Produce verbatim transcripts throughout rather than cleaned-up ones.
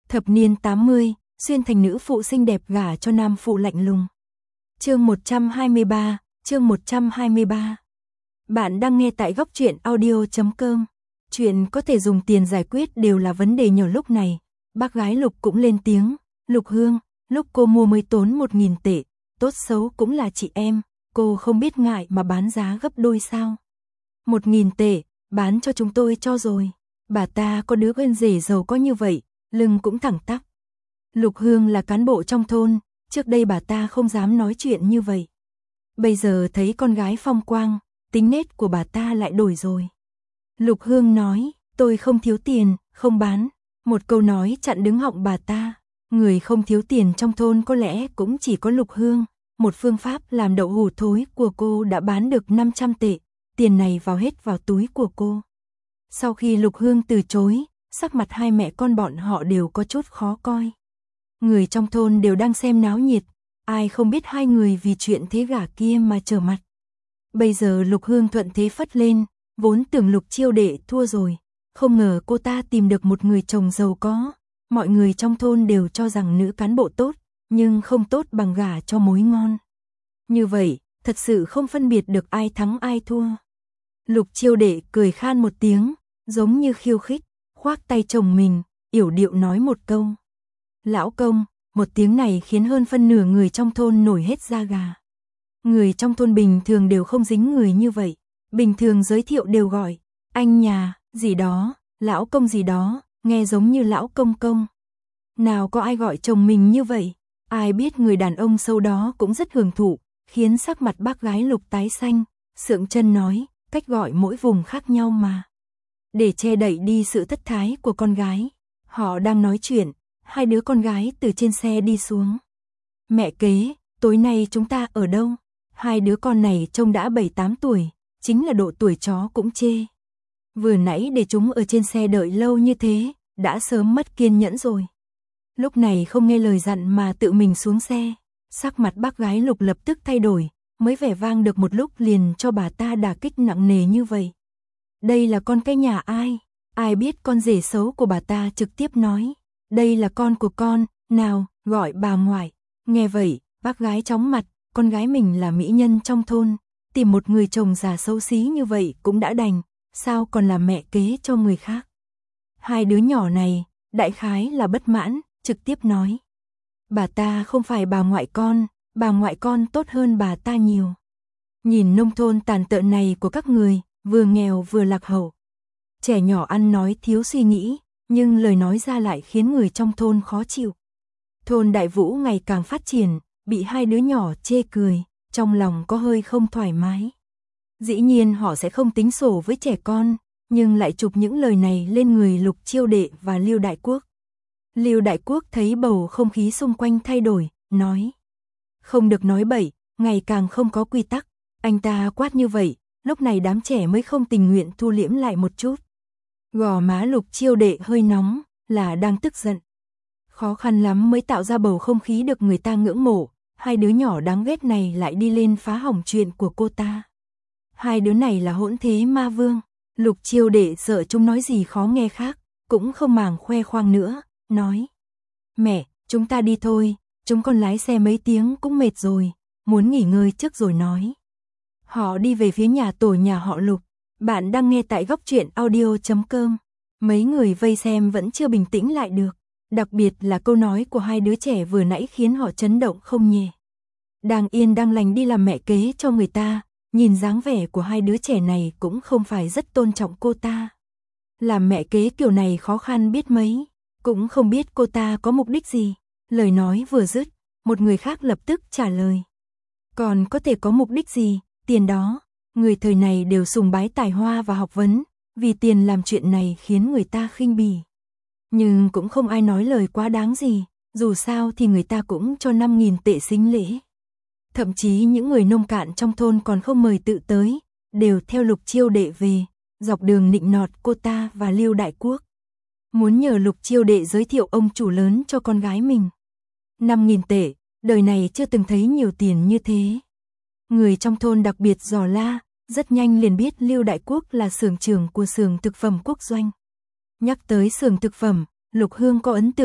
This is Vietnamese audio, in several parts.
Thập niên tám mươi, xuyên thành nữ phụ xinh đẹp gả cho nam phụ lạnh lùng. Chương một trăm hai mươi ba, chương một trăm hai mươi ba. Bạn đang nghe tại góc truyện audio chấm com. Chuyện có thể dùng tiền giải quyết đều là vấn đề nhỏ lúc này. Bác gái Lục cũng lên tiếng, Lục Hương, lúc cô mua mới tốn một nghìn tệ, tốt xấu cũng là chị em, cô không biết ngại mà bán giá gấp đôi sao? Một nghìn tệ, bán cho chúng tôi cho rồi. Bà ta có đứa quen rể giàu có như vậy, lưng cũng thẳng tắp. Lục Hương là cán bộ trong thôn, trước đây bà ta không dám nói chuyện như vậy. Bây giờ thấy con gái phong quang, tính nết của bà ta lại đổi rồi. Lục Hương nói, tôi không thiếu tiền, không bán. Một câu nói chặn đứng họng bà ta. Người không thiếu tiền trong thôn có lẽ cũng chỉ có Lục Hương. Một phương pháp làm đậu hũ thối của cô đã bán được năm trăm tệ. Tiền này vào hết vào túi của cô. Sau khi Lục Hương từ chối, sắc mặt hai mẹ con bọn họ đều có chút khó coi. Người trong thôn đều đang xem náo nhiệt, ai không biết hai người vì chuyện thế gả kia mà trở mặt. Bây giờ Lục Hương thuận thế phất lên, vốn tưởng Lục Chiêu Đệ thua rồi, không ngờ cô ta tìm được một người chồng giàu có. Mọi người trong thôn đều cho rằng nữ cán bộ tốt, nhưng không tốt bằng gả cho mối ngon. Như vậy, thật sự không phân biệt được ai thắng ai thua. Lục Chiêu Đệ cười khan một tiếng, giống như khiêu khích, khoác tay chồng mình, yểu điệu nói một câu. Lão công, một tiếng này khiến hơn phân nửa người trong thôn nổi hết da gà. Người trong thôn bình thường đều không dính người như vậy, bình thường giới thiệu đều gọi, anh nhà, gì đó, lão công gì đó, nghe giống như lão công công. Nào có ai gọi chồng mình như vậy, ai biết người đàn ông sâu đó cũng rất hưởng thụ, khiến sắc mặt bác gái Lục tái xanh, sượng chân nói, cách gọi mỗi vùng khác nhau mà. Để che đậy đi sự thất thái của con gái, họ đang nói chuyện, hai đứa con gái từ trên xe đi xuống. Mẹ kế, tối nay chúng ta ở đâu? Hai đứa con này trông đã bảy tám tuổi, chính là độ tuổi chó cũng chê. Vừa nãy để chúng ở trên xe đợi lâu như thế, đã sớm mất kiên nhẫn rồi. Lúc này không nghe lời dặn mà tự mình xuống xe, sắc mặt bác gái Lục lập tức thay đổi, mới vẻ vang được một lúc liền cho bà ta đả kích nặng nề như vậy. Đây là con cái nhà ai? Ai biết con rể xấu của bà ta trực tiếp nói. Đây là con của con, nào, gọi bà ngoại. Nghe vậy, bác gái chóng mặt, con gái mình là mỹ nhân trong thôn. Tìm một người chồng già xấu xí như vậy cũng đã đành, sao còn là mẹ kế cho người khác. Hai đứa nhỏ này, đại khái là bất mãn, trực tiếp nói. Bà ta không phải bà ngoại con, bà ngoại con tốt hơn bà ta nhiều. Nhìn nông thôn tàn tợn này của các người, vừa nghèo vừa lạc hậu. Trẻ nhỏ ăn nói thiếu suy nghĩ, nhưng lời nói ra lại khiến người trong thôn khó chịu. Thôn Đại Vũ ngày càng phát triển, bị hai đứa nhỏ chê cười, trong lòng có hơi không thoải mái. Dĩ nhiên họ sẽ không tính sổ với trẻ con, nhưng lại chụp những lời này lên người Lục Chiêu Đệ và Lưu Đại Quốc. Lưu Đại Quốc thấy bầu không khí xung quanh thay đổi, nói. Không được nói bậy, ngày càng không có quy tắc. Anh ta quát như vậy, lúc này đám trẻ mới không tình nguyện thu liễm lại một chút. Gò má Lục Chiêu Đệ hơi nóng, là đang tức giận. Khó khăn lắm mới tạo ra bầu không khí được người ta ngưỡng mộ, hai đứa nhỏ đáng ghét này lại đi lên phá hỏng chuyện của cô ta. Hai đứa này là hỗn thế ma vương. Lục Chiêu Đệ sợ chúng nói gì khó nghe khác, cũng không màng khoe khoang nữa, nói. Mẹ, chúng ta đi thôi, chúng con lái xe mấy tiếng cũng mệt rồi, muốn nghỉ ngơi trước rồi nói. Họ đi về phía nhà tổ nhà họ Lục. Bạn đang nghe tại góc truyện audio chấm com. Mấy người vây xem vẫn chưa bình tĩnh lại được. Đặc biệt là câu nói của hai đứa trẻ vừa nãy khiến họ chấn động không nhẹ. Đang yên đang lành đi làm mẹ kế cho người ta, nhìn dáng vẻ của hai đứa trẻ này cũng không phải rất tôn trọng cô ta. Làm mẹ kế kiểu này khó khăn biết mấy, cũng không biết cô ta có mục đích gì. Lời nói vừa dứt, một người khác lập tức trả lời. Còn có thể có mục đích gì, tiền đó. Người thời này đều sùng bái tài hoa và học vấn, vì tiền làm chuyện này khiến người ta khinh bỉ. Nhưng cũng không ai nói lời quá đáng gì, dù sao thì người ta cũng cho năm nghìn tệ sính lễ. Thậm chí những người nông cạn trong thôn còn không mời tự tới, đều theo Lục Chiêu Đệ về, dọc đường nịnh nọt cô ta và Lưu Đại Quốc. Muốn nhờ Lục Chiêu Đệ giới thiệu ông chủ lớn cho con gái mình. năm nghìn tệ, đời này chưa từng thấy nhiều tiền như thế. Người trong thôn đặc biệt dò la, rất nhanh liền biết Lưu Đại Quốc là xưởng trưởng của xưởng thực phẩm Quốc Doanh. Nhắc tới xưởng thực phẩm, Lục Hương có ấn tượng,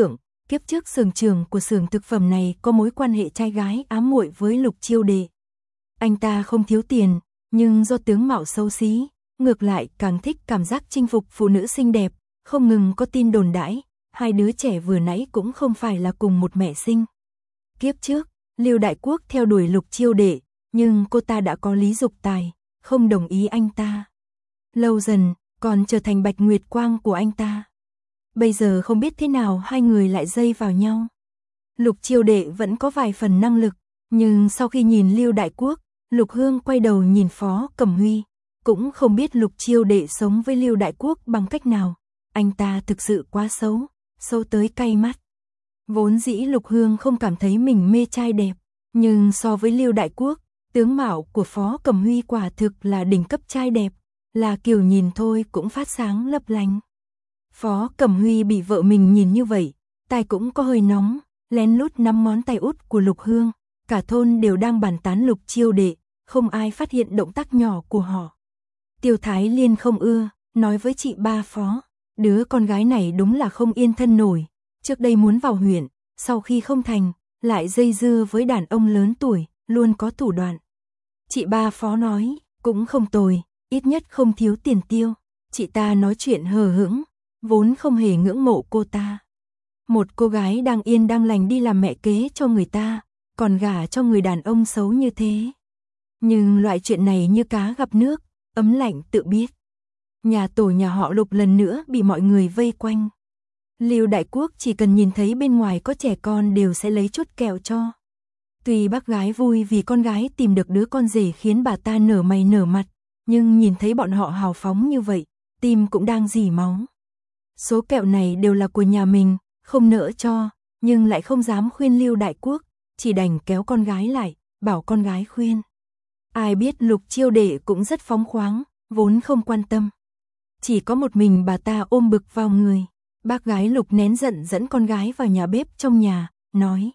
Kiếp trước xưởng trưởng của xưởng thực phẩm này có mối quan hệ trai gái ám muội với Lục Chiêu Đệ. Anh ta không thiếu tiền, nhưng do tướng mạo xấu xí, ngược lại càng thích cảm giác chinh phục phụ nữ xinh đẹp, không ngừng có tin đồn đãi, hai đứa trẻ vừa nãy cũng không phải là cùng một mẹ sinh. Kiếp trước, Lưu Đại Quốc theo đuổi Lục Chiêu Đệ, nhưng cô ta đã có lý dục tài, không đồng ý anh ta. Lâu dần, còn trở thành Bạch Nguyệt Quang của anh ta. Bây giờ không biết thế nào hai người lại dây vào nhau. Lục Chiêu Đệ vẫn có vài phần năng lực, nhưng sau khi nhìn Lưu Đại Quốc, Lục Hương quay đầu nhìn Phó Cẩm Huy, cũng không biết Lục Chiêu Đệ sống với Lưu Đại Quốc bằng cách nào. Anh ta thực sự quá xấu, xấu tới cay mắt. Vốn dĩ Lục Hương không cảm thấy mình mê trai đẹp, nhưng so với Lưu Đại Quốc, tướng mạo của Phó Cẩm Huy quả thực là đỉnh cấp trai đẹp, là kiểu nhìn thôi cũng phát sáng lấp lánh. Phó Cẩm Huy bị vợ mình nhìn như vậy, tai cũng có hơi nóng, lén lút nắm ngón tay út của Lục Hương, cả thôn đều đang bàn tán Lục Chiêu Đệ, không ai phát hiện động tác nhỏ của họ. Tiêu Thái Liên không ưa, nói với chị ba Phó, đứa con gái này đúng là không yên thân nổi, trước đây muốn vào huyện, sau khi không thành, lại dây dưa với đàn ông lớn tuổi, luôn có thủ đoạn. Chị ba Phó nói, cũng không tồi, ít nhất không thiếu tiền tiêu. Chị ta nói chuyện hờ hững, vốn không hề ngưỡng mộ cô ta. Một cô gái đang yên đang lành đi làm mẹ kế cho người ta, còn gả cho người đàn ông xấu như thế. Nhưng loại chuyện này như cá gặp nước, ấm lạnh tự biết. Nhà tổ nhà họ Lục lần nữa bị mọi người vây quanh. Lưu Đại Quốc chỉ cần nhìn thấy bên ngoài có trẻ con đều sẽ lấy chút kẹo cho. Tuy bác gái vui vì con gái tìm được đứa con rể khiến bà ta nở mày nở mặt, nhưng nhìn thấy bọn họ hào phóng như vậy, tim cũng đang rỉ máu. Số kẹo này đều là của nhà mình, không nỡ cho, nhưng lại không dám khuyên Lưu Đại Quốc, chỉ đành kéo con gái lại, bảo con gái khuyên. Ai biết Lục Chiêu Đệ cũng rất phóng khoáng, vốn không quan tâm. Chỉ có một mình bà ta ôm bực vào người. Bác gái Lục nén giận dẫn con gái vào nhà bếp trong nhà, nói: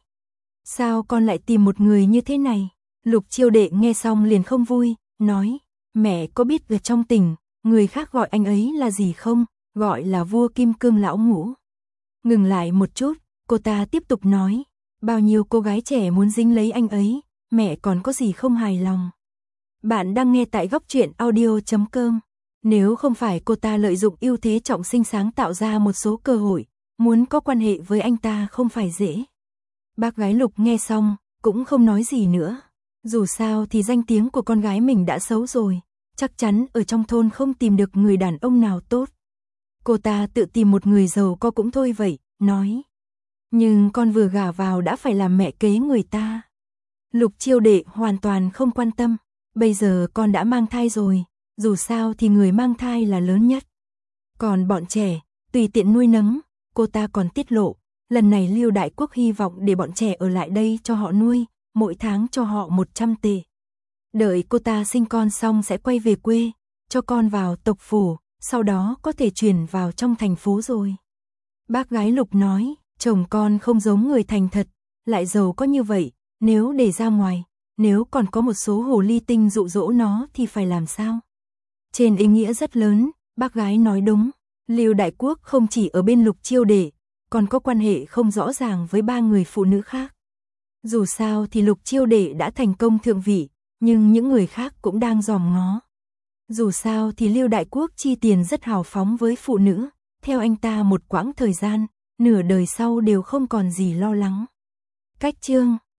sao con lại tìm một người như thế này? Lục Chiêu Đệ nghe xong liền không vui, nói: mẹ có biết ở trong tỉnh, người khác gọi anh ấy là gì không? Gọi là vua Kim Cương lão ngũ. Ngừng lại một chút, cô ta tiếp tục nói: bao nhiêu cô gái trẻ muốn dính lấy anh ấy, mẹ còn có gì không hài lòng. Bạn đang nghe tại góc truyện audio chấm com. Nếu không phải cô ta lợi dụng ưu thế trọng sinh sáng tạo ra một số cơ hội, muốn có quan hệ với anh ta không phải dễ. Bác gái Lục nghe xong, cũng không nói gì nữa. Dù sao thì danh tiếng của con gái mình đã xấu rồi, chắc chắn ở trong thôn không tìm được người đàn ông nào tốt. Cô ta tự tìm một người giàu có cũng thôi vậy, nói: nhưng con vừa gả vào đã phải làm mẹ kế người ta. Lục Chiêu Đệ hoàn toàn không quan tâm, bây giờ con đã mang thai rồi, dù sao thì người mang thai là lớn nhất. Còn bọn trẻ, tùy tiện nuôi nấng, cô ta còn tiết lộ, lần này Lưu Đại Quốc hy vọng để bọn trẻ ở lại đây cho họ nuôi, mỗi tháng cho họ một trăm tệ. Đợi cô ta sinh con xong sẽ quay về quê, cho con vào tộc phủ, sau đó có thể chuyển vào trong thành phố rồi. Bác gái Lục nói, chồng con không giống người thành thật, lại giàu có như vậy, nếu để ra ngoài, nếu còn có một số hồ ly tinh dụ dỗ nó thì phải làm sao? Trên ý nghĩa rất lớn, bác gái nói đúng, Lưu Đại Quốc không chỉ ở bên Lục Chiêu Đệ, còn có quan hệ không rõ ràng với ba người phụ nữ khác. Dù sao thì Lục Chiêu Đệ đã thành công thượng vị, nhưng những người khác cũng đang dòm ngó. Dù sao thì Lưu Đại Quốc chi tiền rất hào phóng với phụ nữ, theo anh ta một quãng thời gian, nửa đời sau đều không còn gì lo lắng. Cách chương